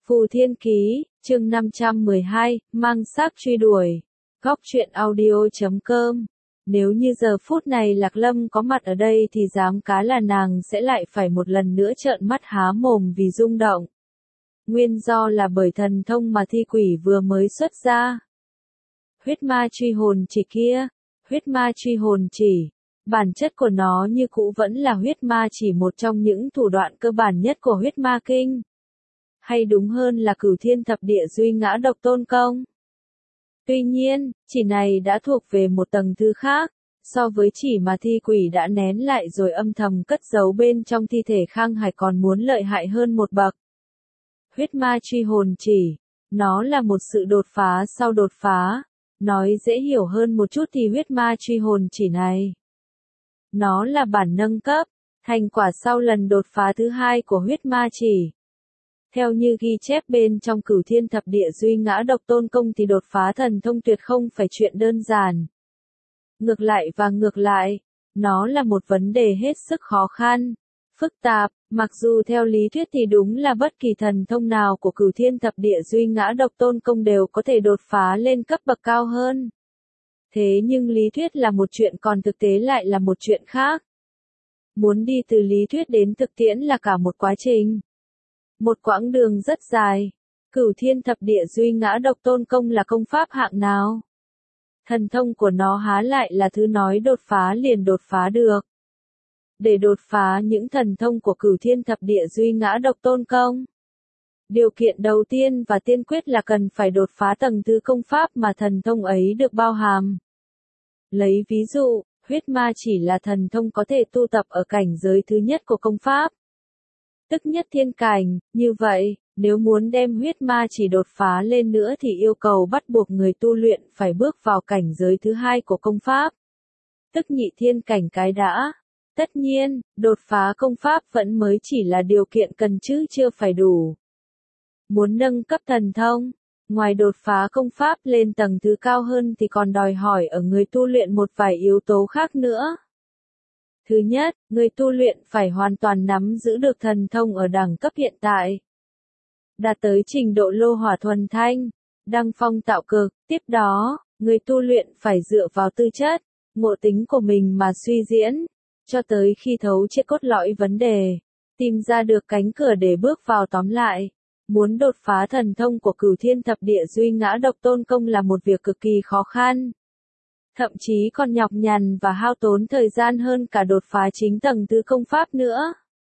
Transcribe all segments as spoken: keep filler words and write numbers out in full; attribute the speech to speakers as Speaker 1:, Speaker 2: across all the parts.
Speaker 1: Phù Thiên Ký, chương năm trăm mười hai, mang xác truy đuổi. Góc truyện audio chấm com. Nếu như giờ phút này Lạc Lâm có mặt ở đây thì dám cá là nàng sẽ lại phải một lần nữa trợn mắt há mồm vì rung động. Nguyên do là bởi thần thông mà thi quỷ vừa mới xuất ra. Huyết ma truy hồn chỉ kia, huyết ma truy hồn chỉ. Bản chất của nó như cũ vẫn là huyết ma chỉ, một trong những thủ đoạn cơ bản nhất của huyết ma kinh. Hay đúng hơn là Cửu Thiên Thập Địa Duy Ngã Độc Tôn Công. Tuy nhiên, chỉ này đã thuộc về một tầng thứ khác, so với chỉ mà thi quỷ đã nén lại rồi âm thầm cất giấu bên trong thi thể Khang Hải còn muốn lợi hại hơn một bậc. Huyết ma truy hồn chỉ, nó là một sự đột phá sau đột phá, nói dễ hiểu hơn một chút thì huyết ma truy hồn chỉ này. Nó là bản nâng cấp, thành quả sau lần đột phá thứ hai của huyết ma chỉ. Theo như ghi chép bên trong Cửu Thiên Thập Địa Duy Ngã Độc Tôn Công thì đột phá thần thông tuyệt không phải chuyện đơn giản. Ngược lại và ngược lại, nó là một vấn đề hết sức khó khăn, phức tạp, mặc dù theo lý thuyết thì đúng là bất kỳ thần thông nào của Cửu Thiên Thập Địa Duy Ngã Độc Tôn Công đều có thể đột phá lên cấp bậc cao hơn. Thế nhưng lý thuyết là một chuyện còn thực tế lại là một chuyện khác. Muốn đi từ lý thuyết đến thực tiễn là cả một quá trình. Một quãng đường rất dài. Cửu Thiên Thập Địa Duy Ngã Độc Tôn Công là công pháp hạng nào? Thần thông của nó há lại là thứ nói đột phá liền đột phá được. Để đột phá những thần thông của Cửu Thiên Thập Địa Duy Ngã Độc Tôn Công, điều kiện đầu tiên và tiên quyết là cần phải đột phá tầng thứ công pháp mà thần thông ấy được bao hàm. Lấy ví dụ, huyết ma chỉ là thần thông có thể tu tập ở cảnh giới thứ nhất của công pháp, tức nhất thiên cảnh. Như vậy, nếu muốn đem huyết ma chỉ đột phá lên nữa thì yêu cầu bắt buộc người tu luyện phải bước vào cảnh giới thứ hai của công pháp, tức nhị thiên cảnh cái đã. Tất nhiên, đột phá công pháp vẫn mới chỉ là điều kiện cần chứ chưa phải đủ. Muốn nâng cấp thần thông, ngoài đột phá công pháp lên tầng thứ cao hơn thì còn đòi hỏi ở người tu luyện một vài yếu tố khác nữa. Thứ nhất, người tu luyện phải hoàn toàn nắm giữ được thần thông ở đẳng cấp hiện tại, đạt tới trình độ lô hỏa thuần thanh, đăng phong tạo cực. Tiếp đó, người tu luyện phải dựa vào tư chất, ngộ tính của mình mà suy diễn, cho tới khi thấu triệt cốt lõi vấn đề, tìm ra được cánh cửa để bước vào. Tóm lại, muốn đột phá thần thông của Cửu Thiên Thập Địa Duy Ngã Độc Tôn Công là một việc cực kỳ khó khăn. Thậm chí còn nhọc nhằn và hao tốn thời gian hơn cả đột phá chính tầng thứ công pháp nữa.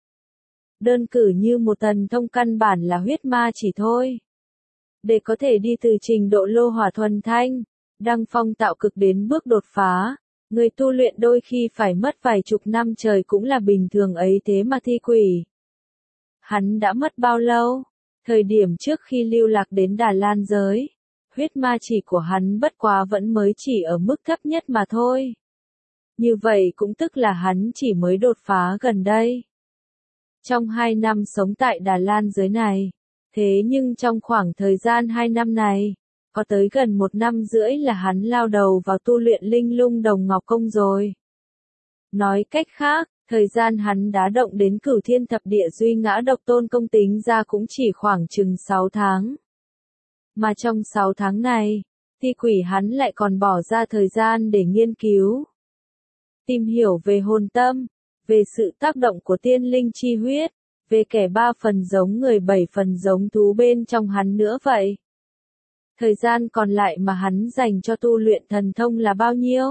Speaker 1: Đơn cử như một thần thông căn bản là huyết ma chỉ thôi. Để có thể đi từ trình độ lô hỏa thuần thanh, đăng phong tạo cực đến bước đột phá, người tu luyện đôi khi phải mất vài chục năm trời cũng là bình thường ấy. Thế mà thi quỷ, hắn đã mất bao lâu? Thời điểm trước khi lưu lạc đến Đà Lan giới, huyết ma chỉ của hắn bất quá vẫn mới chỉ ở mức thấp nhất mà thôi. Như vậy cũng tức là hắn chỉ mới đột phá gần đây. Trong hai năm sống tại Đà Lan giới này, thế nhưng trong khoảng thời gian hai năm này, có tới gần một năm rưỡi là hắn lao đầu vào tu luyện Linh Lung Đồng Ngọc Công rồi. Nói cách khác, thời gian hắn đá động đến Cửu Thiên Thập Địa Duy Ngã Độc Tôn Công tính ra cũng chỉ khoảng chừng sáu tháng. Mà trong sáu tháng này, thi quỷ hắn lại còn bỏ ra thời gian để nghiên cứu, tìm hiểu về hồn tâm, về sự tác động của tiên linh chi huyết, về kẻ ba phần giống người bảy phần giống thú bên trong hắn nữa vậy. Thời gian còn lại mà hắn dành cho tu luyện thần thông là bao nhiêu?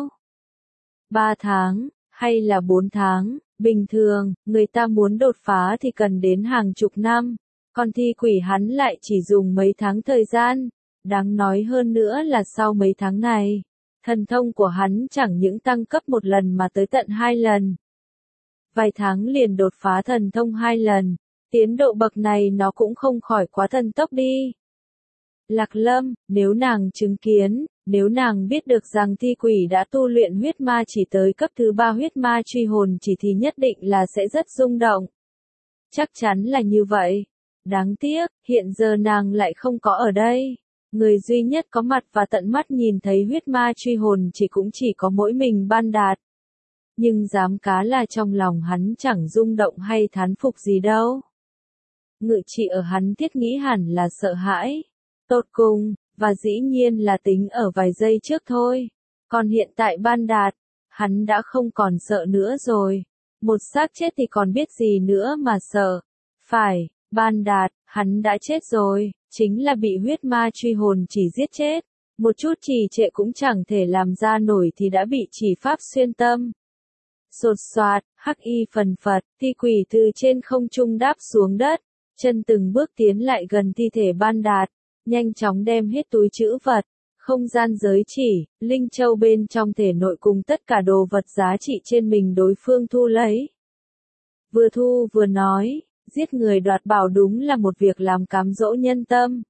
Speaker 1: Ba tháng, hay là bốn tháng? Bình thường, người ta muốn đột phá thì cần đến hàng chục năm, còn thi quỷ hắn lại chỉ dùng mấy tháng thời gian. Đáng nói hơn nữa là sau mấy tháng này, thần thông của hắn chẳng những tăng cấp một lần mà tới tận hai lần. Vài tháng liền đột phá thần thông hai lần, tiến độ bậc này nó cũng không khỏi quá thần tốc đi. Lạc Lâm, nếu nàng chứng kiến, nếu nàng biết được rằng thi quỷ đã tu luyện huyết ma chỉ tới cấp thứ ba huyết ma truy hồn chỉ thì nhất định là sẽ rất rung động. Chắc chắn là như vậy. Đáng tiếc, hiện giờ nàng lại không có ở đây. Người duy nhất có mặt và tận mắt nhìn thấy huyết ma truy hồn chỉ cũng chỉ có mỗi mình Ban Đạt. Nhưng dám cá là trong lòng hắn chẳng rung động hay thán phục gì đâu. ngự trị ở hắn thiết nghĩ hẳn là sợ hãi, tột cùng, và dĩ nhiên là tính ở vài giây trước thôi. Còn hiện tại Ban Đạt, hắn đã không còn sợ nữa rồi. Một xác chết thì còn biết gì nữa mà sợ. Phải, Ban Đạt, hắn đã chết rồi, chính là bị huyết ma truy hồn chỉ giết chết. Một chút trì trệ cũng chẳng thể làm ra nổi thì đã bị chỉ pháp xuyên tâm. Sột soạt, hắc y phần phật, thi quỷ từ trên không trung đáp xuống đất, chân từng bước tiến lại gần thi thể Ban Đạt, nhanh chóng đem hết túi trữ vật, không gian giới chỉ, linh châu bên trong thể nội cùng tất cả đồ vật giá trị trên mình đối phương thu lấy. Vừa thu vừa nói, giết người đoạt bảo đúng là một việc làm cám dỗ nhân tâm.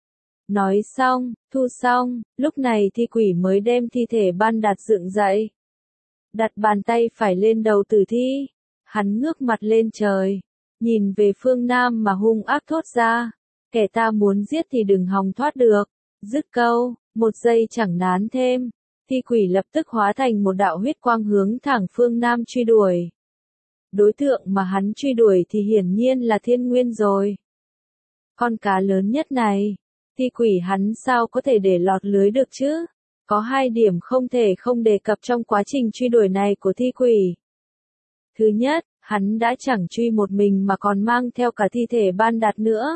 Speaker 1: Nói xong, thu xong, lúc này thi quỷ mới đem thi thể Ban Đạt dựng dậy. Đặt bàn tay phải lên đầu tử thi, hắn ngước mặt lên trời, nhìn về phương Nam mà hung ác thốt ra, kẻ ta muốn giết thì đừng hòng thoát được. Dứt câu, một giây chẳng nán thêm, thi quỷ lập tức hóa thành một đạo huyết quang hướng thẳng phương Nam truy đuổi. Đối tượng mà hắn truy đuổi thì hiển nhiên là Thiên Nguyên rồi. Con cá lớn nhất này, thi quỷ hắn sao có thể để lọt lưới được chứ? Có hai điểm không thể không đề cập trong quá trình truy đuổi này của thi quỷ. Thứ nhất, hắn đã chẳng truy một mình mà còn mang theo cả thi thể Ban Đạt nữa.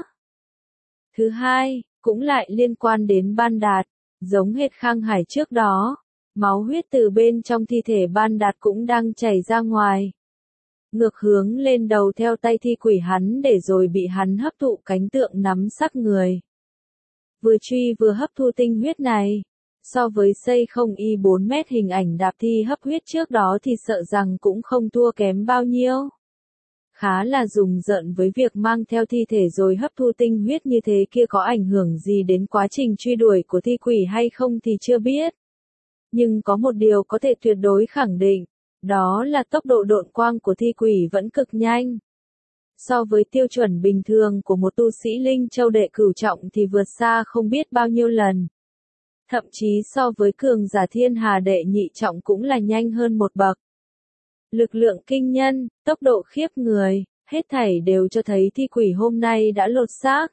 Speaker 1: Thứ hai, cũng lại liên quan đến Ban Đạt, giống hệt Khang Hải trước đó, máu huyết từ bên trong thi thể Ban Đạt cũng đang chảy ra ngoài. Ngược hướng lên đầu theo tay thi quỷ hắn để rồi bị hắn hấp thụ cánh tượng nắm sắc người. Vừa truy vừa hấp thu tinh huyết này, so với xây không y bốn mét hình ảnh đạp thi hấp huyết trước đó thì sợ rằng cũng không thua kém bao nhiêu. Khá là rùng rợn với việc mang theo thi thể rồi hấp thu tinh huyết như thế kia có ảnh hưởng gì đến quá trình truy đuổi của thi quỷ hay không thì chưa biết. Nhưng có một điều có thể tuyệt đối khẳng định, đó là tốc độ độn quang của thi quỷ vẫn cực nhanh. So với tiêu chuẩn bình thường của một tu sĩ linh châu đệ cửu trọng thì vượt xa không biết bao nhiêu lần. Thậm chí so với cường giả thiên hà đệ nhị trọng cũng là nhanh hơn một bậc. Lực lượng kinh nhân, tốc độ khiếp người, hết thảy đều cho thấy thi quỷ hôm nay đã lột xác.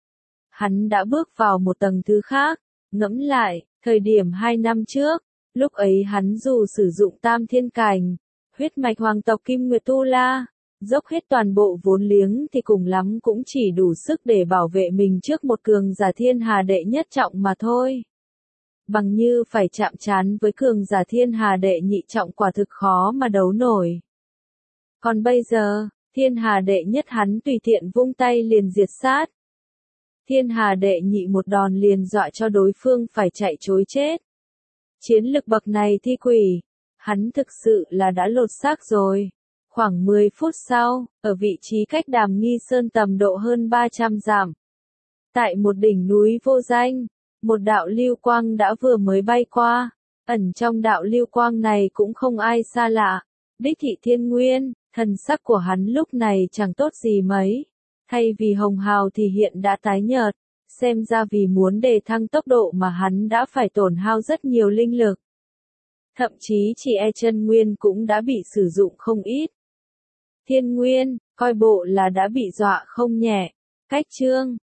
Speaker 1: Hắn đã bước vào một tầng thứ khác, ngẫm lại, thời điểm hai năm trước, lúc ấy hắn dù sử dụng tam thiên cảnh, huyết mạch hoàng tộc Kim Nguyệt Tu La, dốc hết toàn bộ vốn liếng thì cùng lắm cũng chỉ đủ sức để bảo vệ mình trước một cường giả thiên hà đệ nhất trọng mà thôi. Bằng như phải chạm trán với cường giả thiên hà đệ nhị trọng quả thực khó mà đấu nổi. Còn bây giờ, thiên hà đệ nhất hắn tùy tiện vung tay liền diệt sát. Thiên hà đệ nhị một đòn liền dọa cho đối phương phải chạy trối chết. Chiến lực bậc này thi quỷ, hắn thực sự là đã lột xác rồi. Khoảng mười phút sau, ở vị trí cách Đàm Nghi Sơn tầm độ hơn ba trăm dặm. Tại một đỉnh núi vô danh, một đạo lưu quang đã vừa mới bay qua, ẩn trong đạo lưu quang này cũng không ai xa lạ, đích thị Thiên Nguyên, thần sắc của hắn lúc này chẳng tốt gì mấy, thay vì hồng hào thì hiện đã tái nhợt, xem ra vì muốn đề thăng tốc độ mà hắn đã phải tổn hao rất nhiều linh lực. Thậm chí chỉ e chân nguyên cũng đã bị sử dụng không ít. Thiên Nguyên, coi bộ là đã bị dọa không nhẹ, cách chương